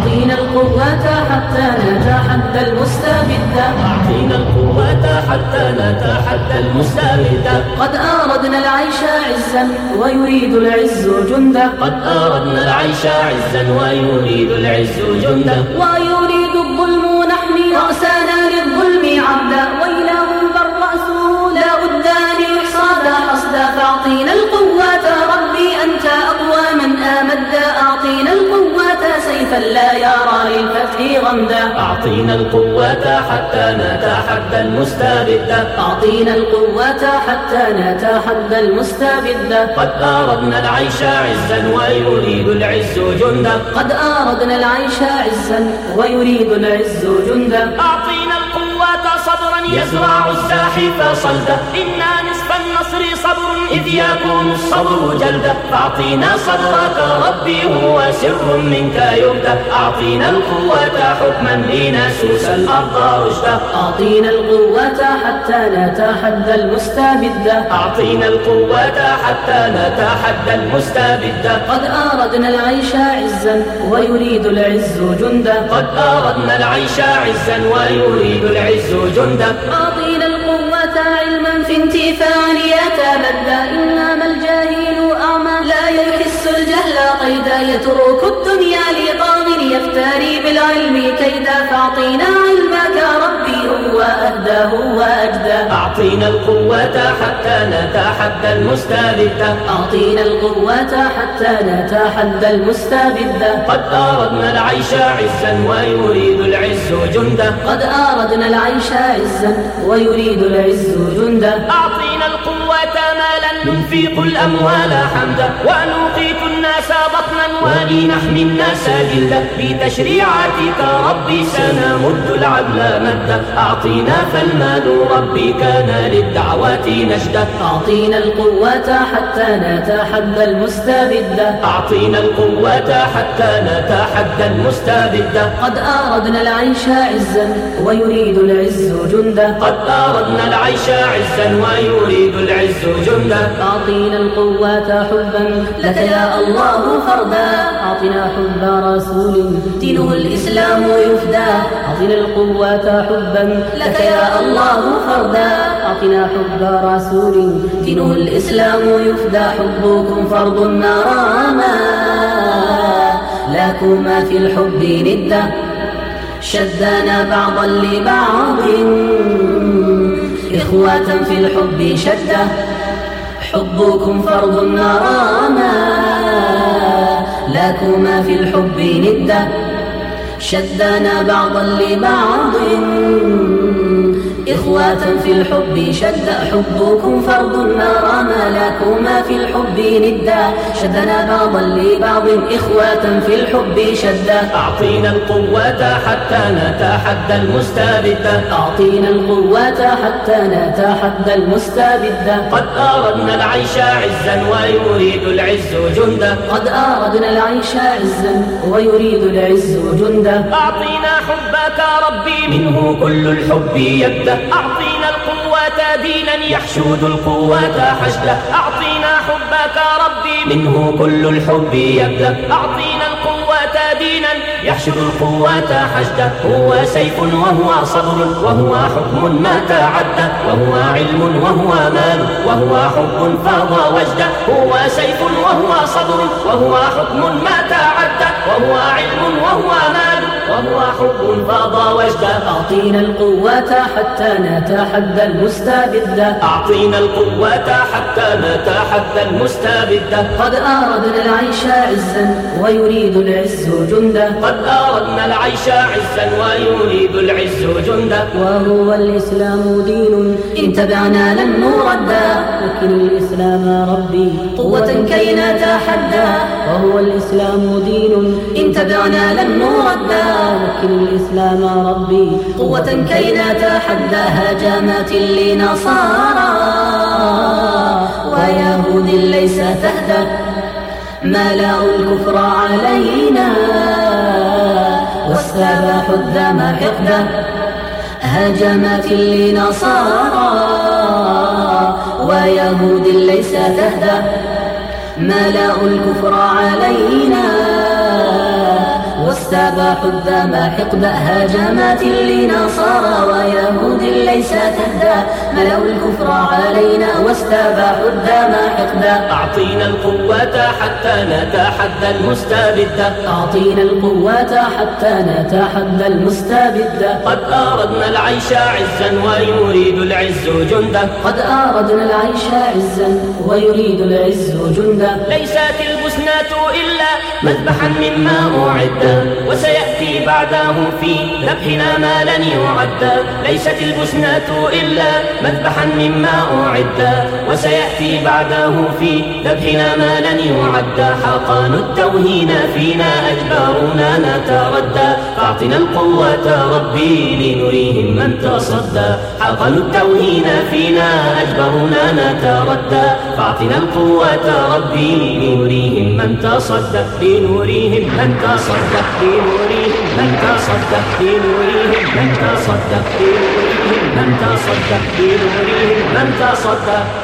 أعطينا القوة حتى نتحدى المستبد. أعطينا القوة حتى نتحدى المستبد. قد أردنا العيش عزا ويريد العز جندا. قد أردنا العيش عزا ويريد العز جندا. ويريد الظلم نحمي رأسنا للظلم عبدا. ويله بل رأسه لا بد أن يحصد حصدا. فأعطينا القوة ربي أنت أقوى من آمد. أعطينا القوة سيفا لا يرى للفتح غمدا. أعطينا القوة حتى نتحدى المستبد. أعطينا القوة حتى نتحدى المستبد. قد أردنا العيش عزا ويريد العز جندا. قد أردنا العيش عزا ويريد العز جندا. أعطينا القوة صبرا يزرع الزاحف صلدا. إنا نصف النصر صبر إذ يكون الصبر جلدا. فأعطينا صبرك ربي هو سر منك يبدأ. أعطينا القوة حكما لنسوس الأرض رشدا. أعطينا القوة حتى نتحدى المستبد. أعطينا القوة حتى نتحدى المستبد. قد أردنا العيش عزا ويريد العز جندا. قد أردنا العيش عزا ويريد العز جندا. أعطينا القوة علما في انتفاع يتبدى. إنما الجاهل أعمى لا يحس الجهل قيدا. يترك الدنيا لطاغ يفتري بالعلم كيدا. فأعطينا علمك ربي هو أهدى هو أجدى. أعطينا القوة حتى نتحدى المستبد. أعطينا القوة حتى نتحدى المستبد. قد أردنا العيش عزا ويريد العز جندا. قد أردنا العيش عزا ويريد العز جندا. أعطينا القوة مالا ننفق الأموال حمدا. ونقيت الناس بطنا ولنحمي الناس جلدا. بتشريعاتك ربي سنمد العدل مدا. أعطينا فالمال ربي كان للدعوات نجدا. أعطينا القوة حتى نتحدى المستبد. أعطينا القوة حتى نتحدى المستبد. قد أردنا العيش عزا ويريد العز جندا. قد أردنا العيش عزا ويريد العز جندا. أعطينا القوة حبا لك يا الله فردا. أعطنا حب رسول دينه الإسلام يفدى. أعطنا القوة حبا لك يا الله فردا. أعطنا حب رسول دينه الإسلام يفدى. حبكم فرض نراما لكما في الحب ندا. شدنا بعضا لبعض إخوة في الحب شدة. حبكم فرض نراما لكما في الحب ندة. شدنا بعضا لبعض إخوة في الحب شدة. حبكم فرض نراما لكما في الحب ندة. شدنا بعضا لبعض إخوة في الحب شدة. أعطينا القوة حتى نتحدى المستبد. أعطينا القوة حتى نتحدى المستبد. قد أردنا العيش عزا ويريد العز جندا. قد أردنا العيش عزا ويريد العز جندا. أعطينا حبك ربي منه كل الحب يبدأ. أعطينا القوة دينا يحشد القوة حشدا. أعطينا حبك ربي منه كل الحب يبدأ. أعطينا القوة دينا يحشد القوة حشدا. هو سيف وهو صبر وهو حكم ما تعدى. وهو علم وهو مال وهو حب فاض وجدا. هو سيف وهو صبر وهو حكم ما تعدى. وهو علم وهو مال وهو حب فاض وجدا. أعطينا القوة حتى نتحدى المستبد. أعطينا القوة حتى نتحدى المستبد. قد أردنا العيش عزا ويريد العز جندا. قد أردنا العيش عزا ويريد العز جندا. وهو الإسلام دين إن تبعنا لن نردا. لكن الإسلام ربي قوة كي نتحدى. وهو الإسلام دين إن تبعنا لن نردا. لكن الإسلام ربي قوة كي نتحدى. هجمات لنصارى ويهود ليس تهدى. ملأوا الكفر علينا واستباحوا الدم حقدا. هجمات لنصارى ويهود ليس تهدى. ملأوا الكفر علينا واستباحوا الدم حقد هاجمات لنصارى ويهود ليس تهدى ملأوا الكفر علينا واستباحوا الدم حقدا. أعطينا القوة حتى نتحدى المستبد، أعطينا القوة حتى نتحدى المستبد. قد أردنا العيش عزا ويريد العز جنده، قد أردنا العيش عزا ويريد العز جنده. ليست البسنة إلا مذبحا مما أعد، وسيأتي بعده في ذبحنا ما لن يعد. ليست البسنة إلا مذبحا مما أعد، وسيأتي بعده في ذبحنا ما لن يعد. حقن التوهين فينا أجبارنا نتردى، فاعطنا القوة ربي لنريهم من تصدى. حقن التوهين فينا أجبارنا نتردى، فاعطنا القوة ربي لنريهم من تصدى. لنريهم من تصدى، لنريهم من تصدى، لنريهم من تصدى، لنريهم من تصدى، لنريهم من تصدى.